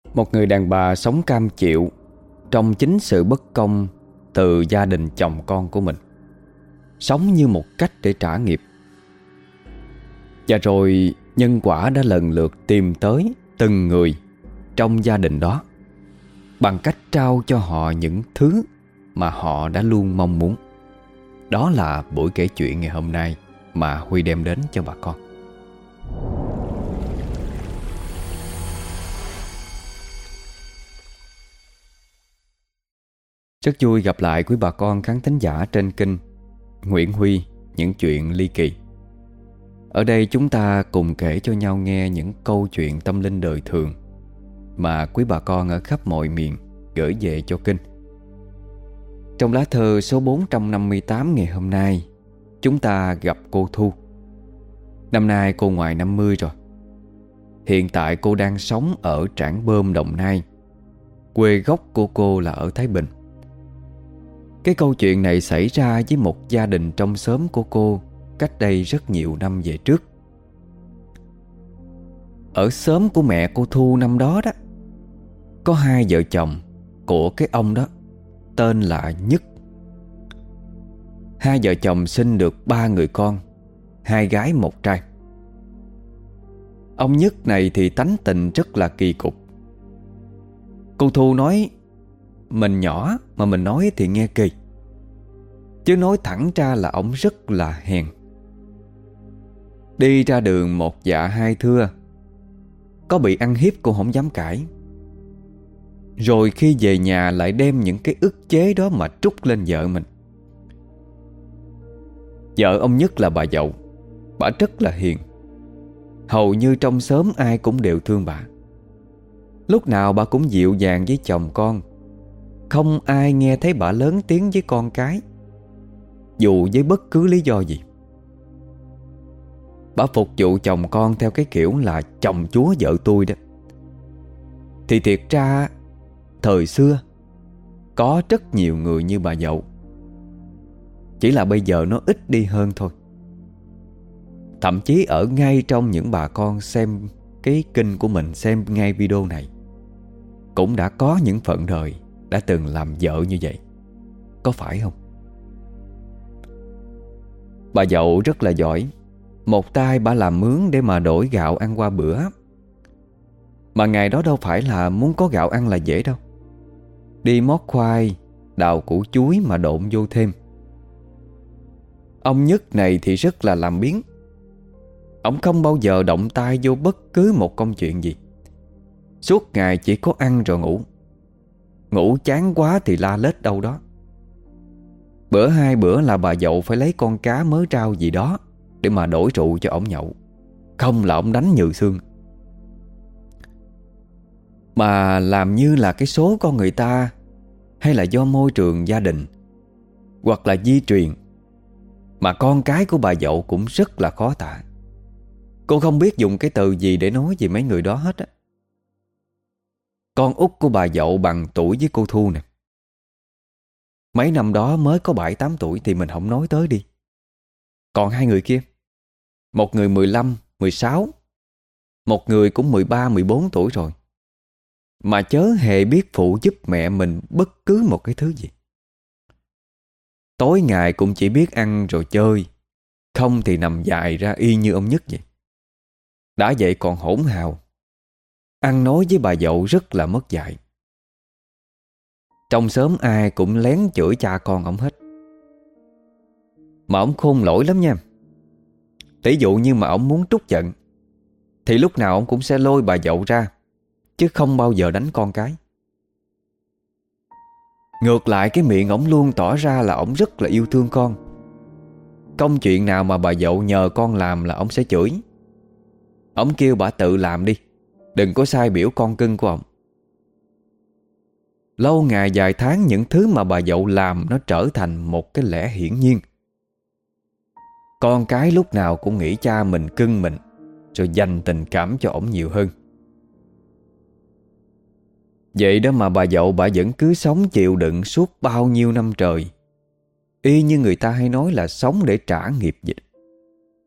Một người đàn bà sống cam chịu trong chính sự bất công từ gia đình chồng con của mình, sống như một cách để trả nghiệp. Và rồi nhân quả đã lần lượt tìm tới từng người trong gia đình đó bằng cách trao cho họ những thứ mà họ đã luôn mong muốn. Đó là buổi kể chuyện ngày hôm nay mà Huy đem đến cho bà con. Rất vui gặp lại quý bà con khán thính giả trên kênh Nguyễn Huy Những Chuyện Ly Kỳ. Ở đây chúng ta cùng kể cho nhau nghe những câu chuyện tâm linh đời thường mà quý bà con ở khắp mọi miền gửi về cho kênh. Trong lá thơ số 458 ngày hôm nay, chúng ta gặp cô Thu. Năm nay cô ngoài 50 rồi. Hiện tại cô đang sống ở Trảng Bom, Đồng Nai. Quê gốc của cô là ở Thái Bình. Cái câu chuyện này xảy ra với một gia đình trong xóm của cô cách đây rất nhiều năm về trước. Ở xóm của mẹ cô Thu năm đó đó, có hai vợ chồng của cái ông đó tên là Nhất. Hai vợ chồng sinh được 3 người con, 2 gái 1 trai. Ông Nhất này thì tánh tình rất là kỳ cục. Cô Thu nói mình nhỏ mà mình nói thì nghe kỳ, chứ nói thẳng ra là ổng rất là hèn. Đi ra đường một dạ hai thưa, có bị ăn hiếp cô không dám cãi. Rồi khi về nhà lại đem những cái ức chế đó mà trút lên vợ mình. Vợ ông Nhất là bà Dậu. Bà rất là hiền. Hầu như trong xóm ai cũng đều thương bà. Lúc nào bà cũng dịu dàng với chồng con. Không ai nghe thấy bà lớn tiếng với con cái, dù với bất cứ lý do gì. Bà phục vụ chồng con theo cái kiểu là chồng chúa vợ tôi đó. Thì thiệt ra thời xưa có rất nhiều người như bà Dậu, chỉ là bây giờ nó ít đi hơn thôi. Thậm chí ở ngay trong những bà con xem cái kênh của mình, xem ngay video này, cũng đã có những phận đời đã từng làm vợ như vậy. Có phải không? Bà Dậu rất là giỏi. Một tay bà làm mướn để mà đổi gạo ăn qua bữa. Mà ngày đó đâu phải là muốn có gạo ăn là dễ đâu. Đi mót khoai, đào củ chuối mà độn vô thêm. Ông Nhất này thì rất là làm biếng. Ông không bao giờ động tay vô bất cứ một công chuyện gì. Suốt ngày chỉ có ăn rồi ngủ. Ngủ chán quá thì la lết đâu đó. Bữa hai bữa là bà Dậu phải lấy con cá mớ rau gì đó để mà đổi rượu cho ổng nhậu. Không là ổng đánh nhừ xương. Mà làm như là cái số con người ta, hay là do môi trường gia đình hoặc là di truyền, mà con cái của bà Dậu cũng rất là khó tả. Cô không biết dùng cái từ gì để nói về mấy người đó hết á. Con út của bà Dậu bằng tuổi với cô Thu nè. Mấy năm đó mới có 7-8 tuổi thì mình không nói tới đi. Còn hai người kia, một người 15, 16, một người cũng 13, 14 tuổi rồi, mà chớ hề biết phụ giúp mẹ mình bất cứ một cái thứ gì. Tối ngày cũng chỉ biết ăn rồi chơi, không thì nằm dài ra y như ông Nhất vậy. Đã vậy còn hỗn hào, ăn nói với bà Dậu rất là mất dạy. Trong xóm ai cũng lén chửi cha con ổng hết. Mà ổng khôn lỗi lắm nha. Tỷ dụ như mà ổng muốn trút giận thì lúc nào ổng cũng sẽ lôi bà Dậu ra, chứ không bao giờ đánh con cái. Ngược lại cái miệng ổng luôn tỏ ra là ổng rất là yêu thương con. Công chuyện nào mà bà Dậu nhờ con làm là ổng sẽ chửi. Ổng kêu bà tự làm đi, đừng có sai biểu con cưng của ổng. Lâu ngày vài tháng, những thứ mà bà Dậu làm nó trở thành một cái lẽ hiển nhiên. Con cái lúc nào cũng nghĩ cha mình cưng mình, rồi dành tình cảm cho ổng nhiều hơn. Vậy đó mà bà Dậu bà vẫn cứ sống chịu đựng suốt bao nhiêu năm trời, y như người ta hay nói là sống để trả nghiệp vậy.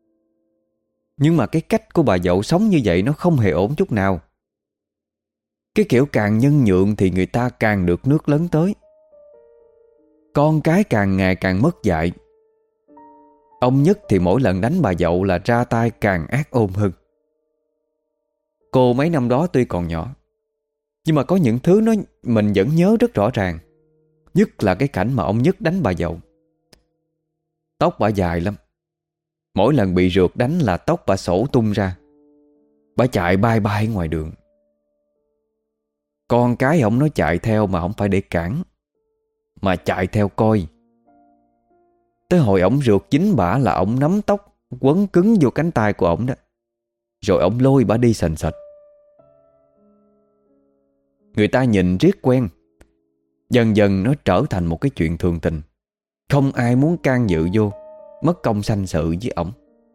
Nhưng mà cái cách của bà Dậu sống như vậy nó không hề ổn chút nào. Cái kiểu càng nhân nhượng thì người ta càng được nước lấn tới. Con cái càng ngày càng mất dạy. Ông Nhất thì mỗi lần đánh bà dậu là ra tay càng ác ôn hơn. Cô mấy năm đó tuy còn nhỏ, nhưng mà có những thứ mình vẫn nhớ rất rõ ràng. Nhất là cái cảnh mà ông Nhất đánh bà dậu. Tóc bà dài lắm. Mỗi lần bị rượt đánh là tóc bà xổ tung ra. Bà chạy bay bay ngoài đường. Con cái ổng nó chạy theo mà không phải để cản, mà chạy theo coi. Tới hồi ổng rượt dính bả là ổng nắm tóc quấn cứng vô cánh tay của ổng đó. Rồi ổng lôi bả đi sành sạch. Người ta nhìn riết quen. Dần dần nó trở thành một cái chuyện thường tình. Không ai muốn can dự vô, mất công sanh sự với ổng.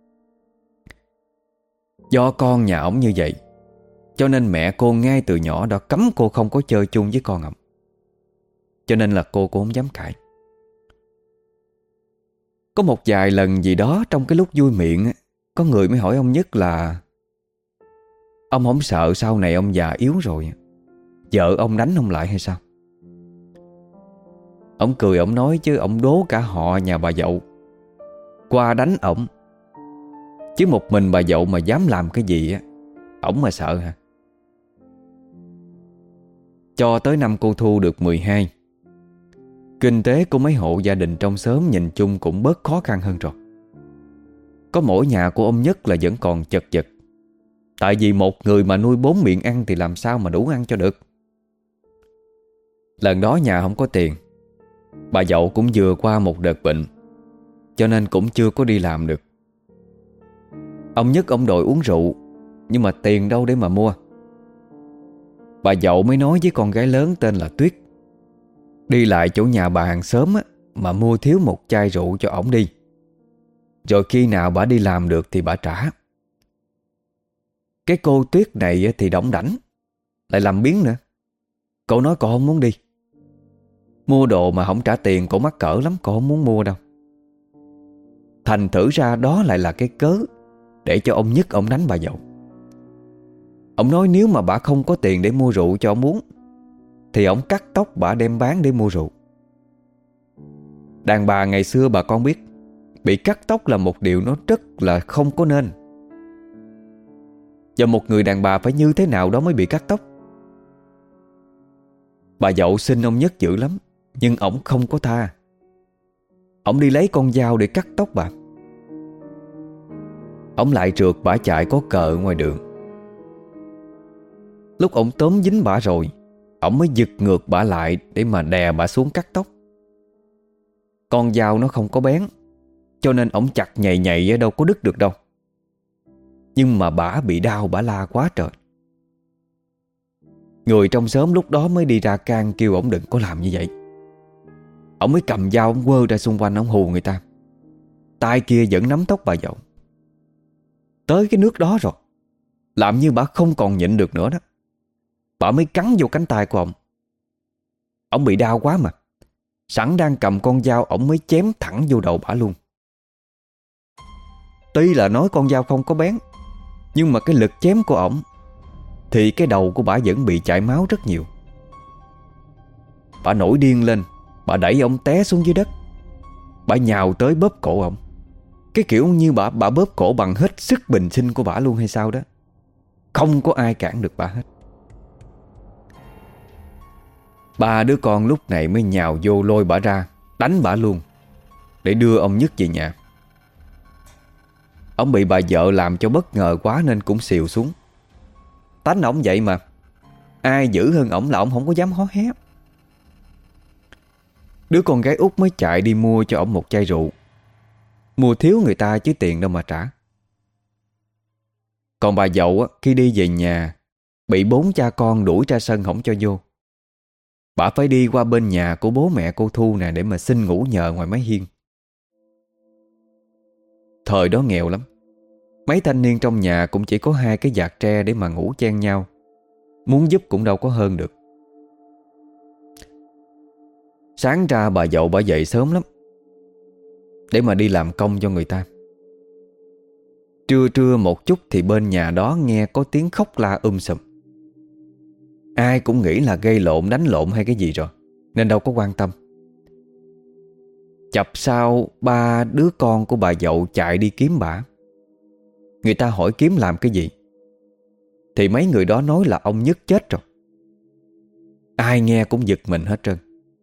Do con nhà ổng như vậy, cho nên mẹ cô ngay từ nhỏ đã cấm cô không có chơi chung với con ổng. Cho nên là cô cũng không dám cãi. Có một vài lần gì đó trong cái lúc vui miệng, có người mới hỏi ông Nhất là ông không sợ sau này ông già yếu rồi vợ ông đánh ông lại hay sao? Ông cười, ông nói chứ ông đố cả họ nhà bà dậu qua đánh ổng. Chứ một mình bà dậu mà dám làm cái gì á, ổng mà sợ hả? Cho tới năm cô Thu được 12, kinh tế của mấy hộ gia đình trong xóm nhìn chung cũng bớt khó khăn hơn rồi. Có mỗi nhà của ông Nhất là vẫn còn chật vật. Tại vì một người mà nuôi 4 miệng ăn thì làm sao mà đủ ăn cho được. Lần đó nhà không có tiền. Bà dậu cũng vừa qua một đợt bệnh, cho nên cũng chưa có đi làm được. Ông Nhất ông đòi uống rượu, nhưng mà tiền đâu để mà mua. Bà dậu mới nói với con gái lớn tên là Tuyết đi lại chỗ nhà bà hàng xóm á, mà mua thiếu một chai rượu cho ổng đi. Rồi khi nào bà đi làm được thì bà trả. Cái cô Tuyết này thì đỏng đảnh, lại làm biếng nữa. Cô nói cô không muốn đi. Mua đồ mà không trả tiền cô mắc cỡ lắm, cô không muốn mua đâu. Thành thử ra đó lại là cái cớ để cho ông Nhất ông đánh bà dậu. Ông nói nếu mà bà không có tiền để mua rượu cho ông uống thì ông cắt tóc bà đem bán để mua rượu. Đàn bà ngày xưa bà con biết, bị cắt tóc là một điều nó rất là không có nên. Và một người đàn bà phải như thế nào đó mới bị cắt tóc. Bà dậu xin ông Nhất dữ lắm, nhưng ổng không có tha. Ổng đi lấy con dao để cắt tóc bà. Ổng lại trượt bả chạy có cờ ngoài đường. Lúc ổng tóm dính bả rồi, ổng mới giật ngược bả lại để mà đè bả xuống cắt tóc. Con dao nó không có bén, cho nên ổng chặt nhầy nhầy đâu có đứt được đâu. Nhưng mà bả bị đau, bả la quá trời. Người trong xóm lúc đó mới đi ra can kêu ổng đừng có làm như vậy. Ổng mới cầm dao ổng quơ ra xung quanh ổng hù người ta. Tay kia vẫn nắm tóc bà dậu. Tới cái nước đó rồi, làm như bả không còn nhịn được nữa đó, bả mới cắn vô cánh tay của ổng. Ổng bị đau quá mà, sẵn đang cầm con dao, ổng mới chém thẳng vô đầu bả luôn. Tuy là nói con dao không có bén, nhưng mà cái lực chém của ổng thì cái đầu của bả vẫn bị chảy máu rất nhiều. Bả nổi điên lên, bả đẩy ổng té xuống dưới đất. Bả nhào tới bóp cổ ổng, cái kiểu như bả bóp cổ bằng hết sức bình sinh của bả luôn hay sao đó. Không có ai cản được bả hết. Ba đứa con lúc này mới nhào vô lôi bả ra, đánh bả luôn, để đưa ông Nhất về nhà. Ông bị bà vợ làm cho bất ngờ quá nên cũng xìu xuống. Tánh ổng vậy mà, ai dữ hơn ổng là ổng không có dám hó hé. Đứa con gái út mới chạy đi mua cho ổng một chai rượu. Mua thiếu người ta chứ tiền đâu mà trả. Còn bà dậu khi đi về nhà, bị 4 cha con đuổi ra sân không cho vô. Bà phải đi qua bên nhà của bố mẹ cô Thu nè để mà xin ngủ nhờ ngoài mái hiên. Thời đó nghèo lắm, mấy thanh niên trong nhà cũng chỉ có 2 cái vạt tre để mà ngủ chen nhau. Muốn giúp cũng đâu có hơn được. Sáng ra bà dậu bà dậy sớm lắm để mà đi làm công cho người ta. Trưa một chút thì bên nhà đó nghe có tiếng khóc la sùm. Ai cũng nghĩ là gây lộn đánh lộn hay cái gì rồi, nên đâu có quan tâm. Chập sau ba đứa con của bà dậu chạy đi kiếm bả. Người ta hỏi kiếm làm cái gì, thì mấy người đó nói là ông Nhất chết rồi. Ai nghe cũng giật mình hết trơn.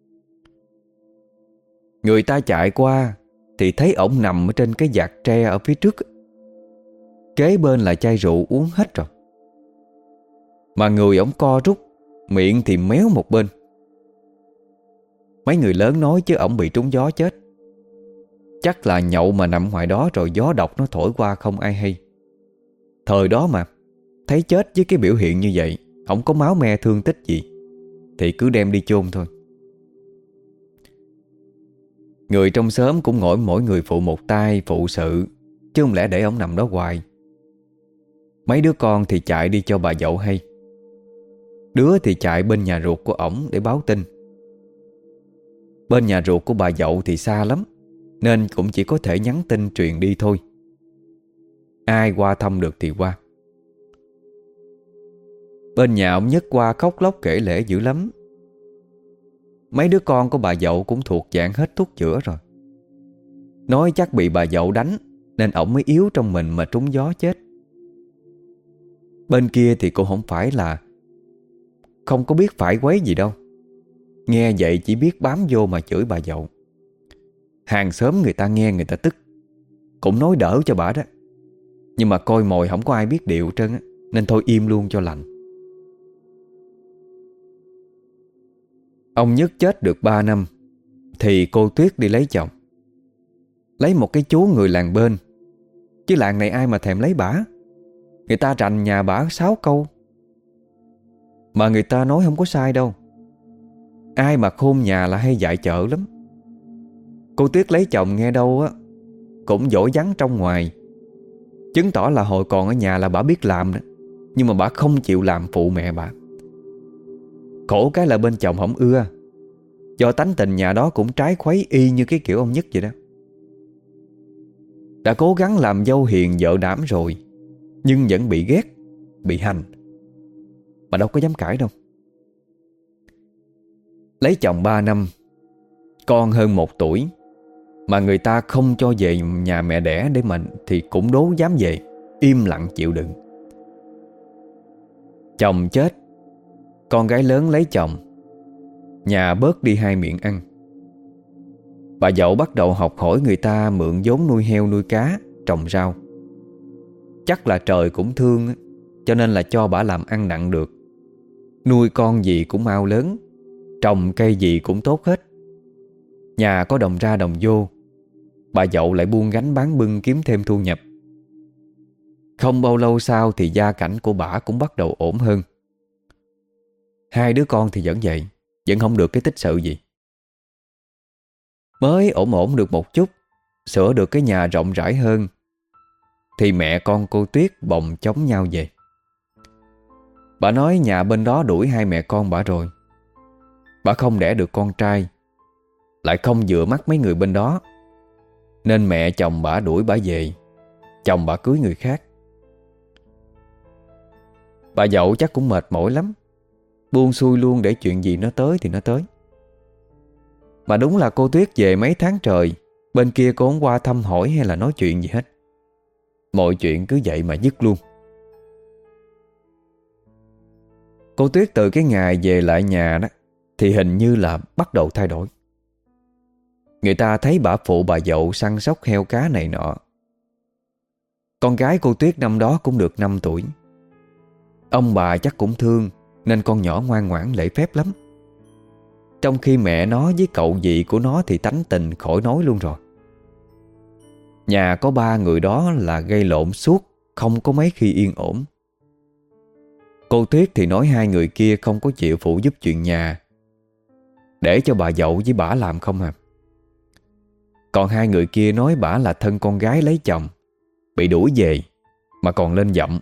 Người ta chạy qua thì thấy ổng nằm ở trên cái vạt tre ở phía trước. Kế bên là chai rượu uống hết rồi, mà người ổng co rút, miệng thì méo một bên. Mấy người lớn nói chứ ổng bị trúng gió chết. Chắc là nhậu mà nằm ngoài đó rồi gió độc nó thổi qua không ai hay. Thời đó mà thấy chết với cái biểu hiện như vậy, không có máu me thương tích gì, thì cứ đem đi chôn thôi. Người trong xóm cũng mỗi người phụ một tay phụ sự, chứ không lẽ để ổng nằm đó hoài. Mấy đứa con thì chạy đi cho bà dậu hay. Đứa thì chạy bên nhà ruột của ổng để báo tin. Bên nhà ruột của bà dậu thì xa lắm, nên cũng chỉ có thể nhắn tin truyền đi thôi. Ai qua thăm được thì qua. Bên nhà ông Nhất qua khóc lóc kể lể dữ lắm. Mấy đứa con của bà dậu cũng thuộc dạng hết thuốc chữa rồi. Nói chắc bị bà dậu đánh, nên ổng mới yếu trong mình mà trúng gió chết. Bên kia thì cũng không phải là không có biết phải quấy gì đâu. Nghe vậy chỉ biết bám vô mà chửi bà dậu. Hàng xóm người ta nghe người ta tức, cũng nói đỡ cho bả đó. Nhưng mà coi mồi không có ai biết điệu trơn á, nên thôi im luôn cho lành. Ông Nhất chết được 3 năm thì cô Tuyết đi lấy chồng. Lấy một cái chú người làng bên, chứ làng này ai mà thèm lấy bả. Người ta rành nhà bả 6 câu. Mà người ta nói không có sai đâu. Ai mà khôn nhà là hay dạy chợ lắm. Cô Tuyết lấy chồng nghe đâu á cũng dỗ dắn trong ngoài, chứng tỏ là hồi còn ở nhà là bả biết làm đó. Nhưng mà bả không chịu làm phụ mẹ bả. Khổ cái là bên chồng không ưa, do tánh tình nhà đó cũng trái khuấy y như cái kiểu ông Nhất vậy đó. Đã cố gắng làm dâu hiền vợ đảm rồi, nhưng vẫn bị ghét, bị hành. Mà đâu có dám cãi đâu. Lấy chồng 3 năm, con hơn 1 tuổi, mà người ta không cho về nhà mẹ đẻ để mình thì cũng đố dám về, im lặng chịu đựng. Chồng chết, con gái lớn lấy chồng, nhà bớt đi 2 miệng ăn. Bà dậu bắt đầu học hỏi người ta mượn vốn nuôi heo nuôi cá, trồng rau. Chắc là trời cũng thương, cho nên là cho bả làm ăn nặng được. Nuôi con gì cũng mau lớn, trồng cây gì cũng tốt hết. Nhà có đồng ra đồng vô, bà dậu lại buôn gánh bán bưng kiếm thêm thu nhập. Không bao lâu sau thì gia cảnh của bả cũng bắt đầu ổn hơn. 2 đứa con thì vẫn vậy, vẫn không được cái tích sự gì. Mới ổn được một chút, sửa được cái nhà rộng rãi hơn, thì mẹ con cô Tuyết bồng chống nhau về. Bà nói nhà bên đó đuổi 2 mẹ con bả rồi. Bà không đẻ được con trai, lại không vừa mắt mấy người bên đó, nên mẹ chồng bả đuổi bả về. Chồng bả cưới người khác. Bà dậu chắc cũng mệt mỏi lắm, buông xuôi luôn để chuyện gì nó tới thì nó tới. Mà đúng là cô Tuyết về mấy tháng trời, bên kia cô không qua thăm hỏi hay là nói chuyện gì hết. Mọi chuyện cứ vậy mà dứt luôn. Cô Tuyết từ cái ngày về lại nhà đó thì hình như là bắt đầu thay đổi. Người ta thấy bả phụ bà dậu săn sóc heo cá này nọ. Con gái cô Tuyết năm đó cũng được 5 tuổi. Ông bà chắc cũng thương, nên con nhỏ ngoan ngoãn lễ phép lắm. Trong khi mẹ nó với cậu dì của nó thì tánh tình khỏi nói luôn rồi. Nhà có 3 người đó là gây lộn suốt, không có mấy khi yên ổn. Cô Tuyết thì nói 2 người kia không có chịu phụ giúp chuyện nhà, để cho bà dậu với bả làm không à. Còn 2 người kia nói bả là thân con gái lấy chồng, bị đuổi về mà còn lên giọng.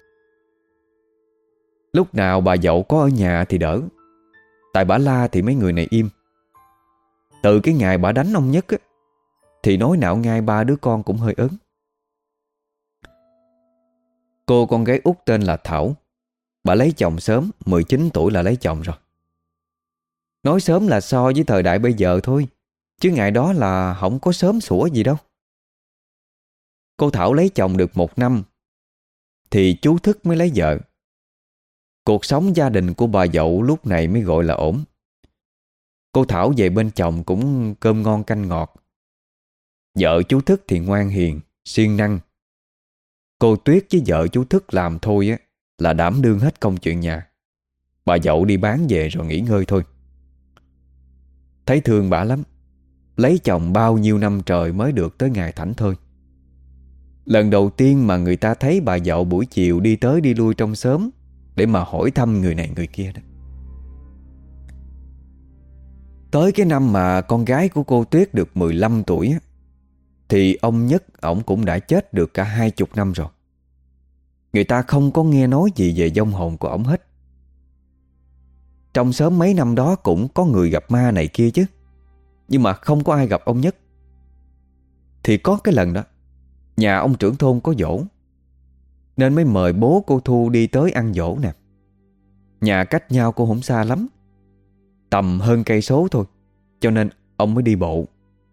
Lúc nào bà dậu có ở nhà thì đỡ, tại bả la thì mấy người này im. Từ cái ngày bả đánh ông Nhất á, thì nói nạo ngay 3 đứa con cũng hơi ớn. Cô con gái út tên là Thảo, Bà lấy chồng sớm, 19 tuổi là lấy chồng rồi. Nói sớm là so với thời đại bây giờ thôi, chứ ngày đó là không có sớm sủa gì đâu. Cô Thảo lấy chồng được 1 năm thì chú Thức mới lấy vợ. Cuộc sống gia đình của bà dậu lúc này mới gọi là ổn. Cô Thảo về bên chồng cũng cơm ngon canh ngọt. Vợ chú Thức thì ngoan hiền, siêng năng. Cô Tuyết với vợ chú Thức làm thôi á là đảm đương hết công chuyện nhà. Bà dậu đi bán về rồi nghỉ ngơi thôi. Thấy thương bả lắm. Lấy chồng bao nhiêu năm trời mới được tới ngày thảnh thơi. Lần đầu tiên mà người ta thấy bà dậu buổi chiều đi tới đi lui trong xóm để mà hỏi thăm người này người kia đó. Tới cái năm mà con gái của cô Tuyết được 15 tuổi á, thì ông Nhất ổng cũng đã chết được cả 20 năm rồi. Người ta không có nghe nói gì về vong hồn của ổng hết. Trong xóm mấy năm đó cũng có người gặp ma này kia chứ, nhưng mà không có ai gặp ông Nhất. Thì có cái lần đó nhà ông trưởng thôn có giỗ, nên mới mời bố cô Thu đi tới ăn giỗ nè. Nhà cách nhau cũng không xa lắm, tầm hơn cây số thôi, cho nên ông mới đi bộ.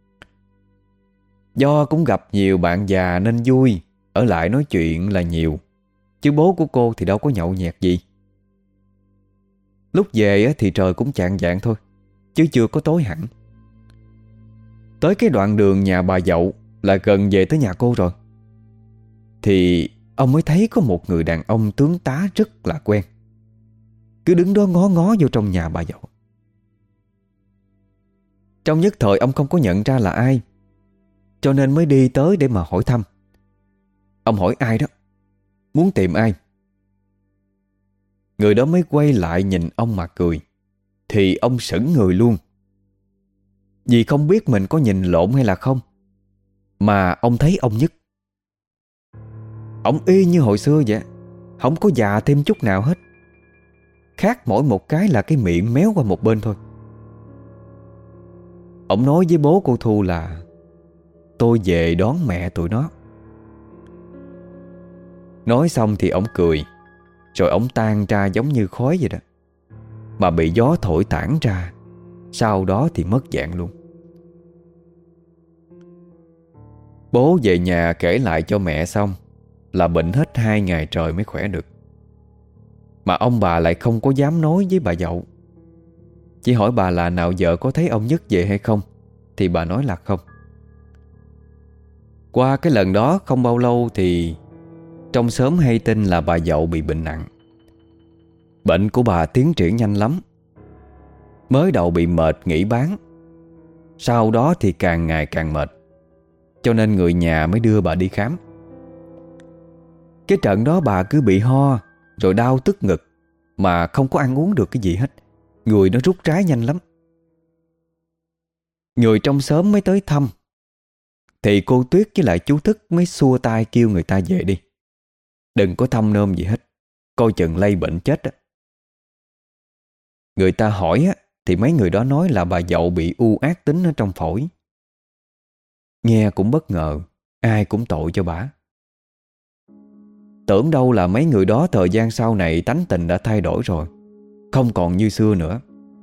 Do cũng gặp nhiều bạn già nên vui, ở lại nói chuyện là nhiều, chứ bố của cô thì đâu có nhậu nhẹt gì. Lúc về thì trời cũng chạng vạng thôi, chứ chưa có tối hẳn. Tới cái đoạn đường nhà bà dậu là gần về tới nhà cô rồi, thì ông mới thấy có một người đàn ông tướng tá rất là quen, cứ đứng đó ngó ngó vô trong nhà bà dậu. Trong nhất thời ông không có nhận ra là ai, cho nên mới đi tới để mà hỏi thăm. Ông hỏi ai đó, muốn tìm ai. Người đó mới quay lại nhìn ông mà cười. Thì ông sững người luôn, vì không biết mình có nhìn lộn hay là không, mà ông thấy ông Nhất. Ông y như hồi xưa vậy, không có già thêm chút nào hết. Khác mỗi một cái là cái miệng méo qua một bên thôi. Ông nói với bố cô Thu là tôi về đón mẹ tụi nó. Nói xong thì ông cười, rồi ông tan ra giống như khói vậy đó, mà bị gió thổi tản ra. Sau đó thì mất dạng luôn. Bố về nhà kể lại cho mẹ xong là bệnh hết 2 ngày trời mới khỏe được. Mà ông bà lại không có dám nói với bà dậu. Chỉ hỏi bà là nào giờ có thấy ông Nhất về hay không, thì bà nói là không. Qua cái lần đó không bao lâu thì trong xóm hay tin là bà dậu bị bệnh nặng. Bệnh của bà tiến triển nhanh lắm. Mới đầu bị mệt nghỉ bán, sau đó thì càng ngày càng mệt, cho nên người nhà mới đưa bà đi khám. Cái trận đó bà cứ bị ho, rồi đau tức ngực, mà không có ăn uống được cái gì hết. Người nó rút rái nhanh lắm. Người trong xóm mới tới thăm, thì cô Tuyết với lại chú Thức mới xua tay kêu người ta về đi, đừng có thăm nôm gì hết, coi chừng lây bệnh chết á. Người ta hỏi á, thì mấy người đó nói là bà dậu bị u ác tính ở trong phổi. Nghe cũng bất ngờ, ai cũng tội cho bả. Tưởng đâu là mấy người đó thời gian sau này tánh tình đã thay đổi rồi, không còn như xưa nữa.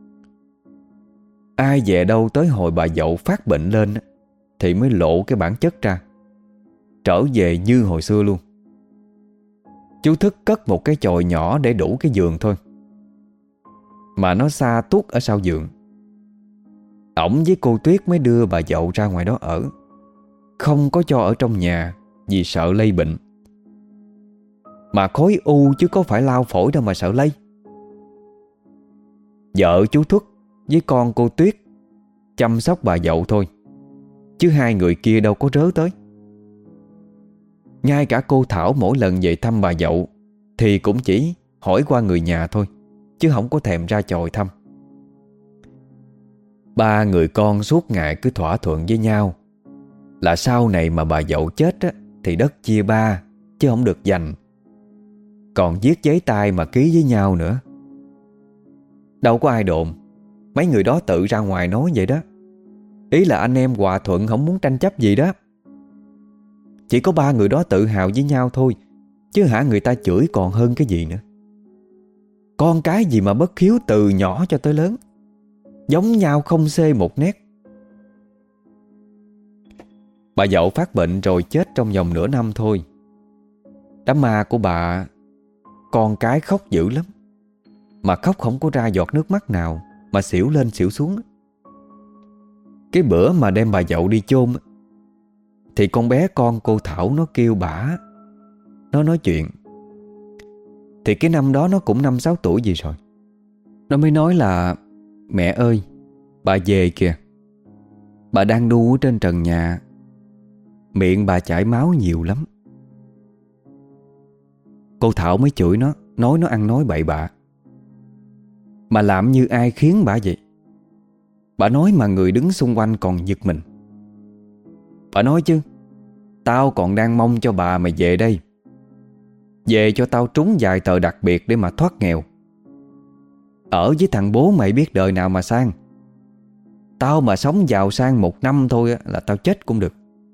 Ai về đâu tới hồi bà dậu phát bệnh lên thì mới lộ cái bản chất ra, trở về như hồi xưa luôn. Chú Thức cất một cái chòi nhỏ để đủ cái giường thôi, mà nó xa tuốt ở sau giường. Ổng với cô Tuyết mới đưa bà dậu ra ngoài đó ở, không có cho ở trong nhà vì sợ lây bệnh. Mà khối u chứ có phải lao phổi đâu mà sợ lây. Vợ chú Thuất với con cô Tuyết chăm sóc bà dậu thôi, chứ hai người kia đâu có rớ tới. Ngay cả cô Thảo mỗi lần về thăm bà dậu thì cũng chỉ hỏi qua người nhà thôi, chứ không có thèm ra chòi thăm. Ba người con suốt ngày cứ thỏa thuận với nhau là sau này mà bà dậu chết á, thì đất chia ba chứ không được giành, còn viết giấy tay mà ký với nhau nữa. Đâu có ai đồn, mấy người đó tự ra ngoài nói vậy đó. Ý là anh em hòa thuận, không muốn tranh chấp gì đó. Chỉ có ba người đó tự hào với nhau thôi, chứ hả người ta chửi còn hơn cái gì nữa. Con cái gì mà bất hiếu từ nhỏ cho tới lớn, giống nhau không xê một nét. Bà Dậu phát bệnh rồi chết trong vòng nửa năm thôi. Đám ma của bà, con cái khóc dữ lắm, mà khóc không có ra giọt nước mắt nào, mà xỉu lên xỉu xuống. Cái bữa mà đem bà Dậu đi chôn thì con bé con cô Thảo nó kêu bả, nó nói chuyện. Thì cái năm đó nó cũng 5-6 tuổi gì rồi. Nó mới nói là: mẹ ơi, bà về kìa. Bà đang đu ở trên trần nhà, miệng bà chảy máu nhiều lắm. Cô Thảo mới chửi nó, nói nó ăn nói bậy bạ, mà làm như ai khiến bà vậy. Bà nói mà người đứng xung quanh còn giật mình. Bà nói chứ: tao còn đang mong cho bà mày về đây, về cho tao trúng vài tờ đặc biệt để mà thoát nghèo. Ở với thằng bố mày biết đời nào mà sang. Tao mà sống giàu sang 1 năm thôi là tao chết cũng được.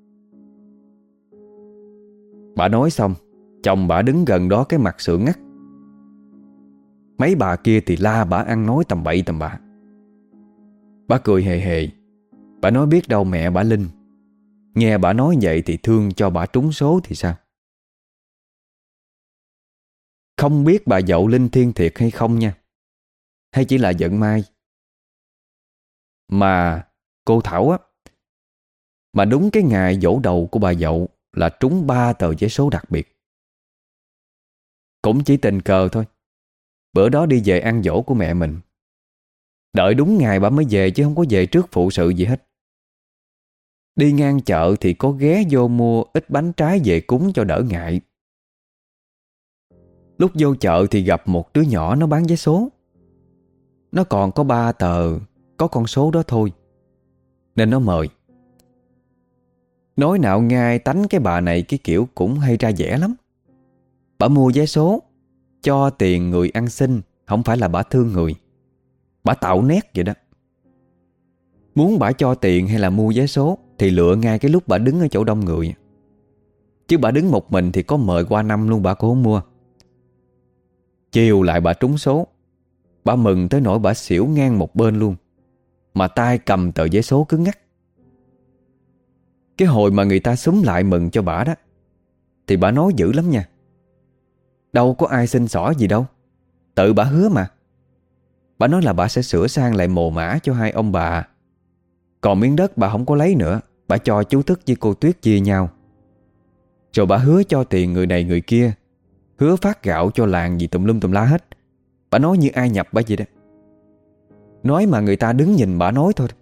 Bà nói xong, chồng bà đứng gần đó cái mặt sượng ngắt. Mấy bà kia thì la bà ăn nói tầm bậy tầm bạ. Bà cười hề hề. Bà nói biết đâu mẹ bà linh, nghe bà nói vậy thì thương cho bà trúng số thì sao. Không biết bà Dậu linh thiêng thiệt hay không nha, hay chỉ là giận mai. Mà cô Thảo á, mà đúng cái ngày giỗ đầu của bà Dậu là trúng 3 tờ giấy số đặc biệt. Cũng chỉ tình cờ thôi. Bữa đó đi về ăn giỗ của mẹ mình, đợi đúng ngày bà mới về chứ không có về trước phụ sự gì hết. Đi ngang chợ thì có ghé vô mua ít bánh trái về cúng cho đỡ ngại. Lúc vô chợ thì gặp một đứa nhỏ nó bán vé số. Nó còn có 3 tờ có con số đó thôi, nên nó mời. Nói nạo ngay tánh cái bà này cái kiểu cũng hay ra vẻ lắm. Bà mua vé số, cho tiền người ăn xin, không phải là bà thương người. Bà tạo nét vậy đó. Muốn bà cho tiền hay là mua vé số thì lựa ngay cái lúc bà đứng ở chỗ đông người. Chứ bà đứng một mình thì có mời qua năm luôn bà cũng không mua. Chiều lại bà trúng số, bà mừng tới nỗi bà xỉu ngang một bên luôn, mà tay cầm tờ vé số cứng ngắc. Cái hồi mà người ta xúm lại mừng cho bà đó thì bà nói dữ lắm nha. Đâu có ai xin xỏ gì đâu, tự bà hứa mà. Bà nói là bà sẽ sửa sang lại mồ mả cho hai ông bà. Còn miếng đất bà không có lấy nữa, bà cho chú Thức với cô Tuyết chia nhau. Rồi bà hứa cho tiền người này người kia, hứa phát gạo cho làng gì tùm lum tùm la hết. Bà nói như ai nhập bà vậy đó. Nói mà người ta đứng nhìn bà nói thôi.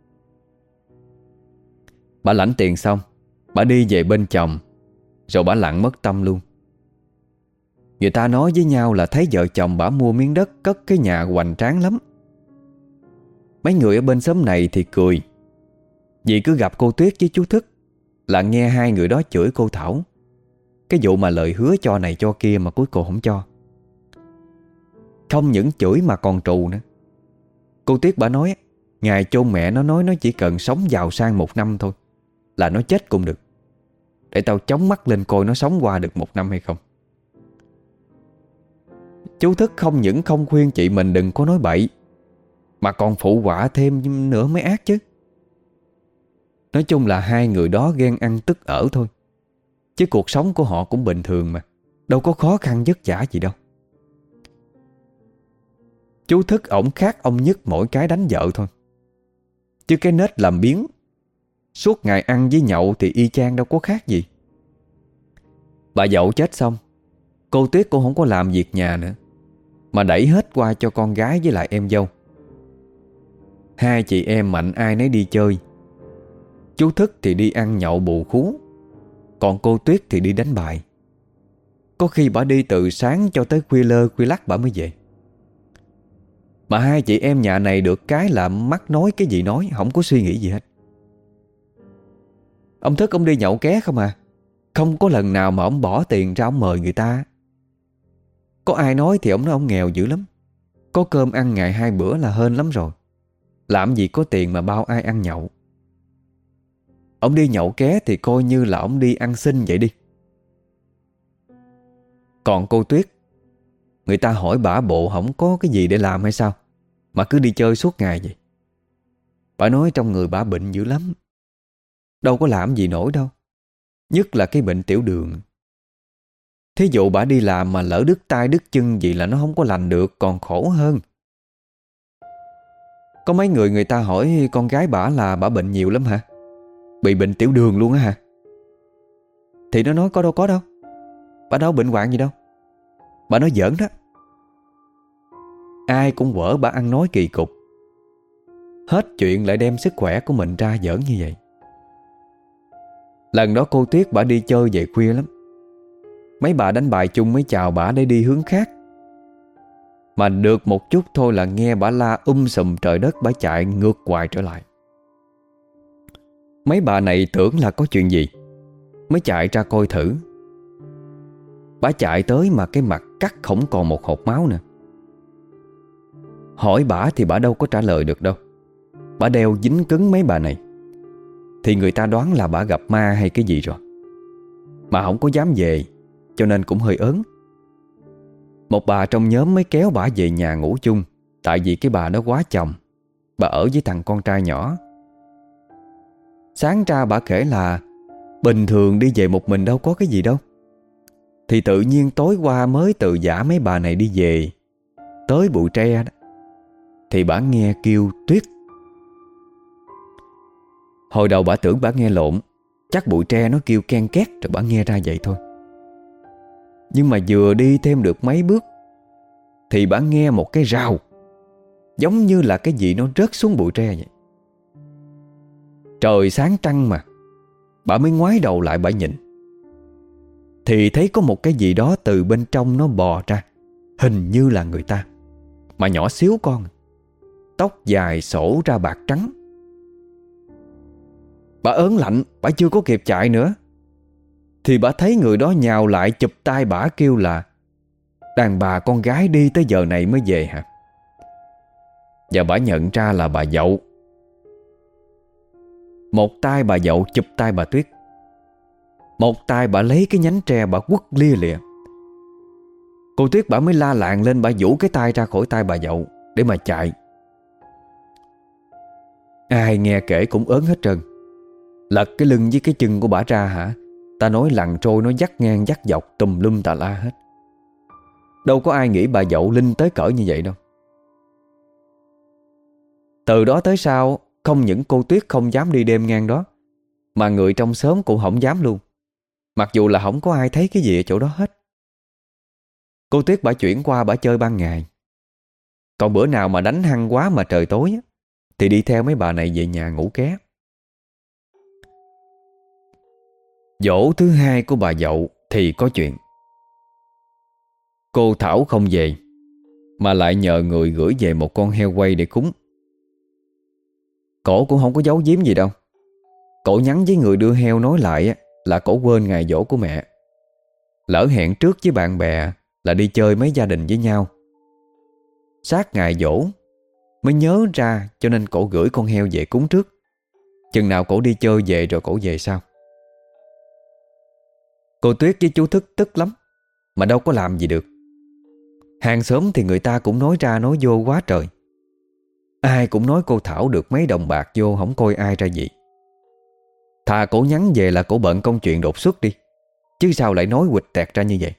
Bà lãnh tiền xong, bà đi về bên chồng, rồi bà lặng mất tâm luôn. Người ta nói với nhau là thấy vợ chồng bà mua miếng đất cất cái nhà hoành tráng lắm. Mấy người ở bên xóm này thì cười, vì cứ gặp cô Tuyết với chú Thức là nghe hai người đó chửi cô Thảo. Cái vụ mà lời hứa cho này cho kia mà cuối cùng không cho. Không những chửi mà còn trù nữa. Cô Tuyết bà nói ngày chôn mẹ nó nói nó chỉ cần sống giàu sang 1 năm thôi là nó chết cũng được, để tao chống mắt lên coi nó sống qua được 1 năm hay không. Chú Thức không những không khuyên chị mình đừng có nói bậy, mà còn phụ họa thêm nữa mới ác chứ. Nói chung là hai người đó ghen ăn tức ở thôi, chứ cuộc sống của họ cũng bình thường mà, đâu có khó khăn vất vả gì đâu. Chú Thức ổng khác ông Nhất mỗi cái đánh vợ thôi, chứ cái nết làm biếng suốt ngày ăn với nhậu thì y chang đâu có khác gì. Bà Dậu chết xong, cô Tuyết cũng không có làm việc nhà nữa, mà đẩy hết qua cho con gái với lại em dâu. Hai chị em mạnh ai nấy đi chơi. Chú Thức thì đi ăn nhậu bù khú, còn cô Tuyết thì đi đánh bài. Có khi bà đi từ sáng cho tới khuya lơ khuya lắc bà mới về. Mà hai chị em nhà này được cái là mắt nói cái gì nói, không có suy nghĩ gì hết. Ông Thức ông đi nhậu ké không à, không có lần nào mà ông bỏ tiền ra ông mời người ta. Có ai nói thì ông nói ông nghèo dữ lắm, có cơm ăn ngày 2 bữa là hên lắm rồi, làm gì có tiền mà bao ai ăn nhậu. Ông đi nhậu ké thì coi như là ông đi ăn xin vậy đi. Còn cô Tuyết, Người ta hỏi bả bộ không có cái gì để làm hay sao mà cứ đi chơi suốt ngày vậy. Bả nói trong người bả bệnh dữ lắm, đâu có làm gì nổi đâu, nhất là cái bệnh tiểu đường. Thí dụ bả đi làm mà lỡ đứt tay đứt chân gì là nó không có lành được, còn khổ hơn. Có mấy người ta hỏi con gái bả là bả bệnh nhiều lắm hả, bị bệnh tiểu đường luôn á hả? Thì nó nói có đâu, bả đâu bệnh hoạn gì đâu, bả nói giỡn đó. Ai cũng quở bả ăn nói kỳ cục, hết chuyện lại đem sức khỏe của mình ra giỡn như vậy. Lần đó cô Tuyết bả đi chơi về khuya lắm, mấy bà đánh bài chung mới chào bả để đi hướng khác. Mà được một chút thôi là nghe bả la sùm trời đất, bả chạy ngược hoài trở lại. Mấy bà này tưởng là có chuyện gì mới chạy ra coi thử. Bả chạy tới mà cái mặt cắt không còn một hột máu nữa. Hỏi bả thì bả đâu có trả lời được đâu. Bả đeo dính cứng mấy bà này thì người ta đoán là bả gặp ma hay cái gì rồi, mà không có dám về, cho nên cũng hơi ớn. Một bà trong nhóm mới kéo bả về nhà ngủ chung, tại vì cái bà đó quá chồng, bà ở với thằng con trai nhỏ. Sáng ra bả kể là bình thường đi về một mình đâu có cái gì đâu. Thì tự nhiên tối qua mới từ giã mấy bà này đi về, tới bụi tre đó, thì bả nghe kêu Tuyết. Hồi đầu bả tưởng bả nghe lộn, chắc bụi tre nó kêu ken két rồi bả nghe ra vậy thôi. Nhưng mà vừa đi thêm được mấy bước thì bả nghe một cái rào, giống như là cái gì nó rớt xuống bụi tre vậy. Trời sáng trăng mà, bả mới ngoái đầu lại bả nhìn, thì thấy có một cái gì đó từ bên trong nó bò ra, hình như là người ta, mà nhỏ xíu con, tóc dài xổ ra bạc trắng. Bả ớn lạnh, bả chưa có kịp chạy nữa thì bả thấy người đó nhào lại chụp tay bả kêu là đàn bà con gái đi tới giờ này mới về hả? Và bả nhận ra là bà Dậu. Một tay bà Dậu chụp tay bà Tuyết, một tay bả lấy cái nhánh tre bả quất lia lịa. Cô Tuyết bả mới la làng lên, bả vũ cái tay ra khỏi tay bà Dậu để mà chạy. Ai nghe kể cũng ớn hết trơn. Lật cái lưng với cái chân của bả ra hả, ta nói lằn trôi nó dắt ngang dắt dọc tùm lum tà la hết. Đâu có ai nghĩ bà Dậu linh tới cỡ như vậy đâu. Từ đó tới sau, không những cô Tuyết không dám đi đêm ngang đó, mà người trong xóm cũng không dám luôn, mặc dù là không có ai thấy cái gì ở chỗ đó hết. Cô Tuyết bả chuyển qua bả chơi ban ngày, còn bữa nào mà đánh hăng quá mà trời tối á, thì đi theo mấy bà này về nhà ngủ ké. Dỗ thứ hai của bà Dậu thì có chuyện. Cô Thảo không về, mà lại nhờ người gửi về một con heo quay để cúng. Cổ cũng không có giấu giếm gì đâu. Cổ nhắn với người đưa heo nói lại á, là cổ quên ngày giỗ của mẹ, lỡ hẹn trước với bạn bè là đi chơi mấy gia đình với nhau. Sát ngày giỗ mới nhớ ra, cho nên cổ gửi con heo về cúng trước. Chừng nào cổ đi chơi về rồi cổ về sau. Cô Tuyết với chú Thức tức lắm, mà đâu có làm gì được. Hàng xóm thì người ta cũng nói ra nói vô quá trời. Ai cũng nói cô Thảo được mấy đồng bạc vô, không coi ai ra gì. Thà cổ nhắn về là cổ bận công chuyện đột xuất đi, chứ sao lại nói quịch tẹt ra như vậy.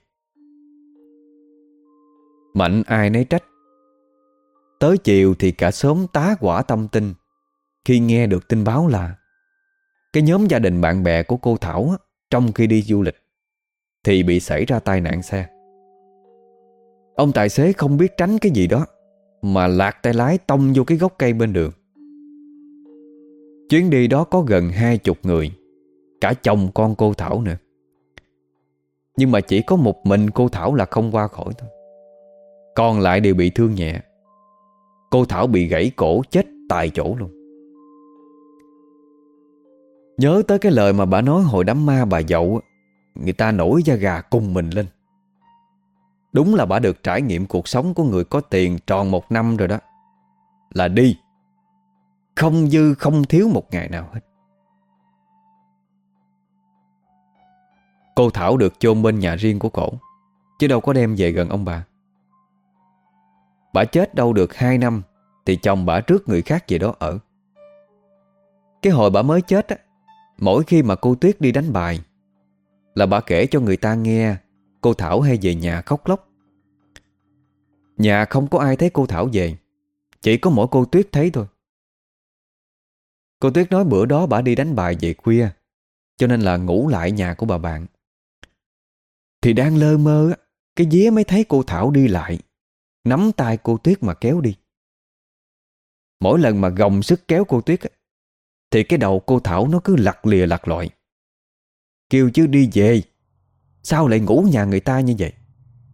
Mạnh ai nấy trách. Tới chiều thì cả xóm tá hỏa tâm tin khi nghe được tin báo là cái nhóm gia đình bạn bè của cô Thảo á, trong khi đi du lịch thì bị xảy ra tai nạn xe. Ông tài xế không biết tránh cái gì đó mà lạc tay lái tông vô cái gốc cây bên đường. Chuyến đi đó có gần 20 người, cả chồng con cô Thảo nữa. Nhưng mà chỉ có một mình cô Thảo là không qua khỏi thôi, còn lại đều bị thương nhẹ. Cô Thảo bị gãy cổ chết tại chỗ luôn. Nhớ tới cái lời mà bà nói hồi đám ma bà Dậu, người ta nổi da gà cùng mình lên. Đúng là bà được trải nghiệm cuộc sống của người có tiền tròn 1 năm rồi đó. Là đi không dư không thiếu một ngày nào hết. Cô Thảo được chôn bên nhà riêng của cổ, chứ đâu có đem về gần ông bà. Bả chết đâu được 2 năm thì chồng bả rước người khác về đó ở. Cái hồi bả mới chết á, mỗi khi mà cô Tuyết đi đánh bài là bả kể cho người ta nghe cô Thảo hay về nhà khóc lóc. Nhà không có ai thấy cô Thảo về, chỉ có mỗi cô Tuyết thấy thôi. Cô Tuyết nói bữa đó bả đi đánh bài về khuya, cho nên là ngủ lại nhà của bà bạn. Thì đang lơ mơ á, cái vía mới thấy cô Thảo đi lại, nắm tay cô Tuyết mà kéo đi. Mỗi lần mà gồng sức kéo cô Tuyết á, thì cái đầu cô Thảo nó cứ lặt lìa lặt lọi. Kêu chứ đi về, sao lại ngủ nhà người ta như vậy?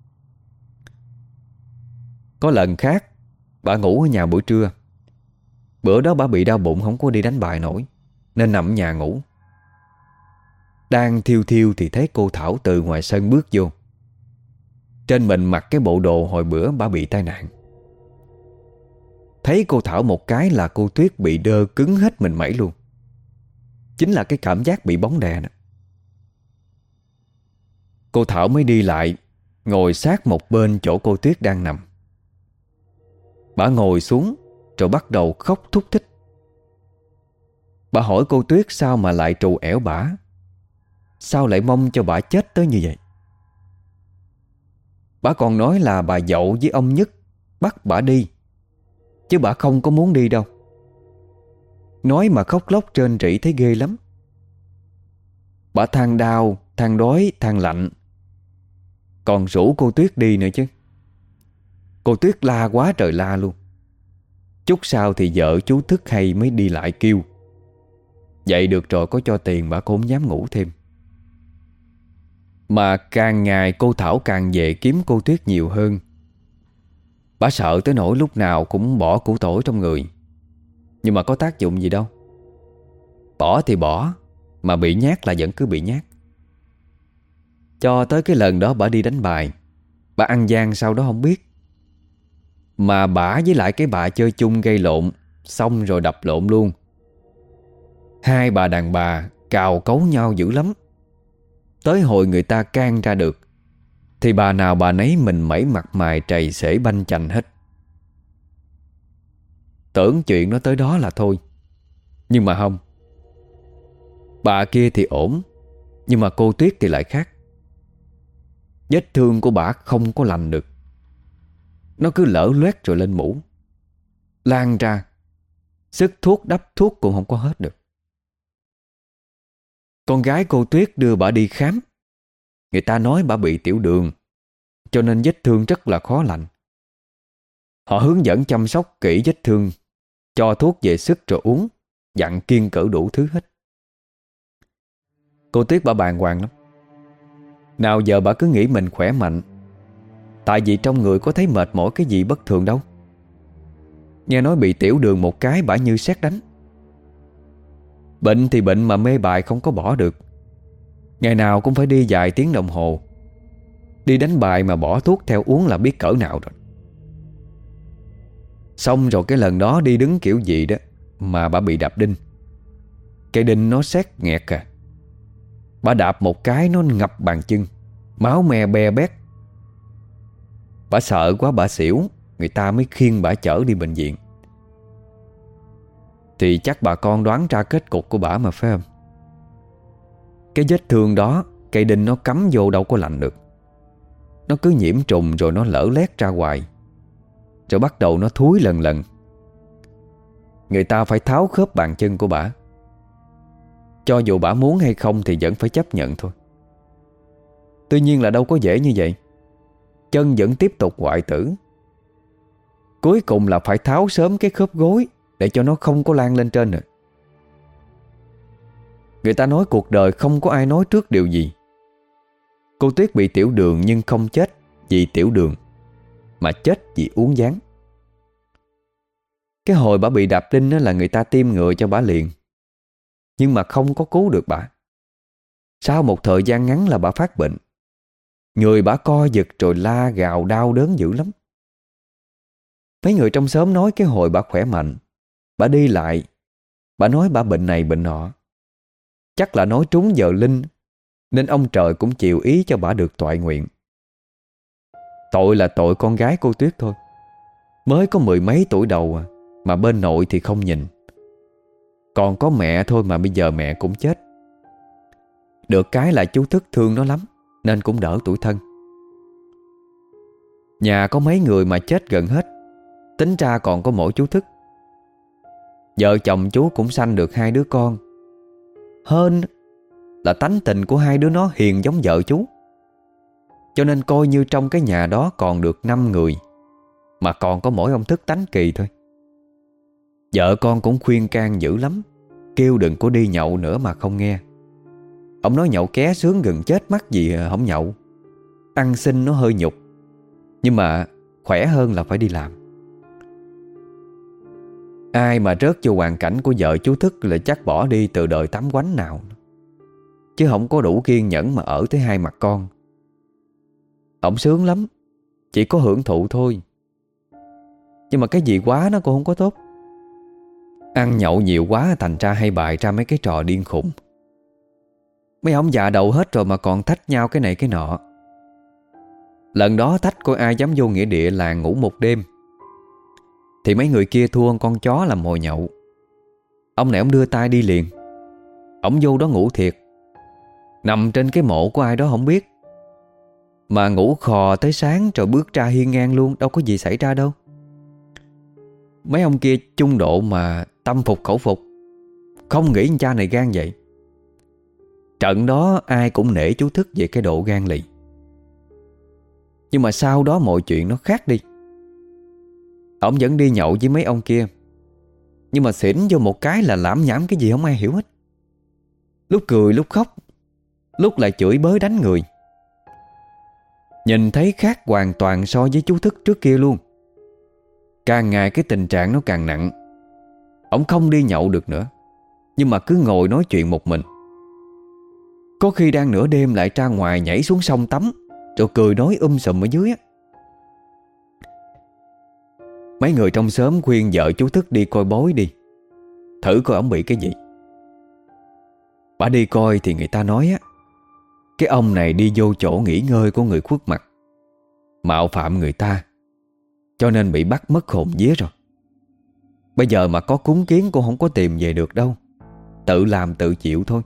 Có lần khác bà ngủ ở nhà buổi trưa. Bữa đó bà bị đau bụng không có đi đánh bài nổi, nên nằm ở nhà ngủ. Đang thiêu thiêu thì thấy cô Thảo từ ngoài sân bước vô. Trên mình mặc cái bộ đồ hồi bữa bà bị tai nạn. Thấy cô Thảo một cái là cô Tuyết bị đơ cứng hết mình mẩy luôn. Chính là cái cảm giác bị bóng đè đó. Cô Thảo mới đi lại, ngồi sát một bên chỗ cô Tuyết đang nằm. Bà ngồi xuống rồi bắt đầu khóc thút thít. Bà hỏi cô Tuyết sao mà lại trù ẻo bả, sao lại mong cho bả chết tới như vậy. Bà còn nói là bà dậu với ông Nhất bắt bả đi, chứ bả không có muốn đi đâu. Nói mà khóc lóc trên rỉ thấy ghê lắm. Bả than đau, than đói, than lạnh, còn rủ cô Tuyết đi nữa chứ. Cô Tuyết la quá trời la luôn. Chút sau thì vợ chú thức hay mới đi lại kêu. Dậy được rồi có cho tiền bả cũng không dám ngủ thêm. Mà càng ngày cô Thảo càng về kiếm cô Tuyết nhiều hơn. Bả sợ tới nỗi lúc nào cũng bỏ củ tỏi trong người. Nhưng mà có tác dụng gì đâu. Bỏ thì bỏ, mà bị nhát là vẫn cứ bị nhát. Cho tới cái lần đó bả đi đánh bài, bả ăn gian sau đó không biết. Mà bả với lại cái bà chơi chung gây lộn, xong rồi đập lộn luôn. Hai bà đàn bà cào cấu nhau dữ lắm. Tới hồi người ta can ra được thì bà nào bà nấy mình mẩy mặt mày trầy xể banh chành hết. Tưởng chuyện nó tới đó là thôi, nhưng mà không. Bà kia thì ổn, nhưng mà cô Tuyết thì lại khác. Vết thương của bà không có lành được. Nó cứ lở loét rồi lên mũ, lan ra. Sức thuốc đắp thuốc cũng không có hết được. Con gái cô Tuyết đưa bà đi khám. Người ta nói bà bị tiểu đường, cho nên vết thương rất là khó lành. Họ hướng dẫn chăm sóc kỹ vết thương, cho thuốc về sức rồi uống, dặn kiêng cữ đủ thứ hết. Cô Tuyết bà bàng hoàng lắm. Nào giờ bà cứ nghĩ mình khỏe mạnh, tại vì trong người có thấy mệt mỏi cái gì bất thường đâu. Nghe nói bị tiểu đường một cái bả như sét đánh. Bệnh thì bệnh mà mê bài không có bỏ được. Ngày nào cũng phải đi vài tiếng đồng hồ. Đi đánh bài mà bỏ thuốc theo uống là biết cỡ nào rồi. Xong rồi cái lần đó đi đứng kiểu gì đó mà bà bị đạp đinh. Cây đinh nó sét nghẹt à. Bà đạp một cái nó ngập bàn chân, máu me be bét. Bà sợ quá bà xỉu, người ta mới khiêng bà chở đi bệnh viện. Thì chắc bà con đoán ra kết cục của bà mà phải không? Cái vết thương đó, cây đinh nó cắm vô đâu có lành được. Nó cứ nhiễm trùng rồi nó lở loét ra ngoài, rồi bắt đầu nó thúi lần lần. Người ta phải tháo khớp bàn chân của bà. Cho dù bà muốn hay không thì vẫn phải chấp nhận thôi. Tuy nhiên là đâu có dễ như vậy. Chân vẫn tiếp tục hoại tử. Cuối cùng là phải tháo sớm cái khớp gối để cho nó không có lan lên trên nữa. Người ta nói cuộc đời không có ai nói trước điều gì. Cô Tuyết bị tiểu đường nhưng không chết vì tiểu đường, mà chết vì uống gián. Cái hồi bà bị đạp đinh là người ta tiêm ngừa cho bà liền, nhưng mà không có cứu được bà. Sau một thời gian ngắn là bà phát bệnh. Người bà co giật rồi la gào đau đớn dữ lắm. Mấy người trong xóm nói cái hồi bà khỏe mạnh, bà đi lại, bà nói bà bệnh này bệnh nọ. Chắc là nói trúng giờ linh, nên ông trời cũng chịu ý cho bà được toại nguyện. Tội là tội con gái cô Tuyết thôi. Mới có mười mấy tuổi đầu mà bên nội thì không nhìn. Còn có mẹ thôi mà bây giờ mẹ cũng chết. Được cái là chú Thức thương nó lắm, nên cũng đỡ tủi thân. Nhà có mấy người mà chết gần hết, tính ra còn có mỗi chú Thức. Vợ chồng chú cũng sanh được hai đứa con. Hơn là tánh tình của hai đứa nó hiền giống vợ chú. Cho nên coi như trong cái nhà đó còn được 5 người, mà còn có mỗi ông Thức tánh kỳ thôi. Vợ con cũng khuyên can dữ lắm, kêu đừng có đi nhậu nữa mà không nghe. Ông nói nhậu ké sướng gần chết mắc gì không nhậu. Ăn xin nó hơi nhục, nhưng mà khỏe hơn là phải đi làm. Ai mà rớt vô hoàn cảnh của vợ chú Thức là chắc bỏ đi từ đời tắm quánh nào, chứ không có đủ kiên nhẫn mà ở tới hai mặt con. Ông sướng lắm, chỉ có hưởng thụ thôi. Nhưng mà cái gì quá nó cũng không có tốt. Ăn nhậu nhiều quá thành ra hay bày ra mấy cái trò điên khùng. Mấy ông già đầu hết rồi mà còn thách nhau cái này cái nọ. Lần đó thách coi ai dám vô nghĩa địa làng ngủ một đêm, thì mấy người kia thua con chó làm mồi nhậu. Ông này ông đưa tay đi liền. Ông vô đó ngủ thiệt, nằm trên cái mộ của ai đó không biết, mà ngủ khò tới sáng rồi bước ra hiên ngang luôn. Đâu có gì xảy ra đâu. Mấy ông kia chung độ mà tâm phục khẩu phục, không nghĩ cha này gan vậy. Trận đó ai cũng nể chú Thức về cái độ gan lì. Nhưng mà sau đó mọi chuyện nó khác đi. Ông vẫn đi nhậu với mấy ông kia, nhưng mà xỉn vô một cái là lảm nhảm cái gì không ai hiểu hết. Lúc cười lúc khóc, lúc lại chửi bới đánh người. Nhìn thấy khác hoàn toàn so với chú Thức trước kia luôn. Càng ngày cái tình trạng nó càng nặng. Ông không đi nhậu được nữa, nhưng mà cứ ngồi nói chuyện một mình. Có khi đang nửa đêm lại ra ngoài nhảy xuống sông tắm, rồi cười nói sùm ở dưới á. Mấy người trong xóm khuyên vợ chú Thức đi coi bói đi, thử coi ổng bị cái gì. Bà đi coi thì người ta nói á, cái ông này đi vô chỗ nghỉ ngơi của người khuất mặt, mạo phạm người ta, cho nên bị bắt mất hồn vía rồi. Bây giờ mà có cúng kiến cũng không có tìm về được đâu, tự làm tự chịu thôi.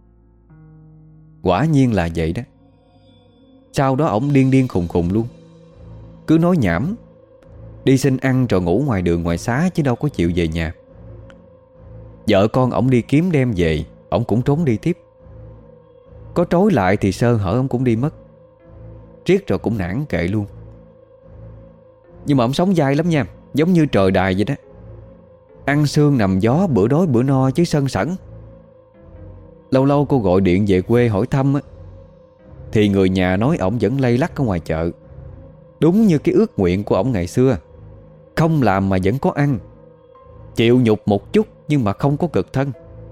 Quả nhiên là vậy đó. Sau đó ổng điên điên khùng khùng luôn, cứ nói nhảm, đi xin ăn rồi ngủ ngoài đường ngoài xá chứ đâu có chịu về nhà. Vợ con ổng đi kiếm đem về, ổng cũng trốn đi tiếp. Có trối lại thì sơ hở ổng cũng đi mất. Riết rồi cũng nản kệ luôn. Nhưng mà ổng sống dai lắm nha, giống như trời đài vậy đó. Ăn sương nằm gió, bữa đói bữa no chứ sân sẩn. Lâu lâu cô gọi điện về quê hỏi thăm á, thì người nhà nói ổng vẫn lay lắt ở ngoài chợ. Đúng như cái ước nguyện của ổng ngày xưa, không làm mà vẫn có ăn, chịu nhục một chút nhưng mà không có cực thân.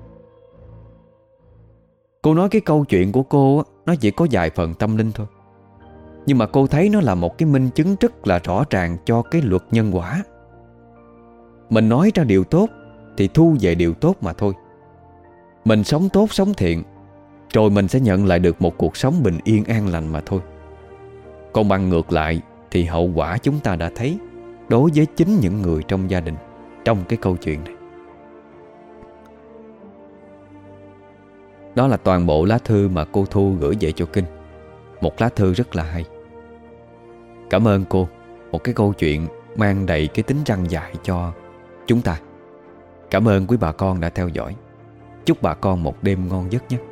Cô nói cái câu chuyện của cô á, nó chỉ có vài phần tâm linh thôi, nhưng mà cô thấy nó là một cái minh chứng rất là rõ ràng cho cái luật nhân quả. Mình nói ra điều tốt thì thu về điều tốt mà thôi. Mình sống tốt sống thiện, rồi mình sẽ nhận lại được một cuộc sống bình yên an lành mà thôi. Còn bằng ngược lại thì hậu quả chúng ta đã thấy đối với chính những người trong gia đình trong cái câu chuyện này. Đó là toàn bộ lá thư mà cô Thu gửi về cho Kinh. Một lá thư rất là hay. Cảm ơn cô. Một cái câu chuyện mang đầy cái tính răn dạy cho chúng ta. Cảm ơn quý bà con đã theo dõi. Chúc bà con một đêm ngon giấc nhé.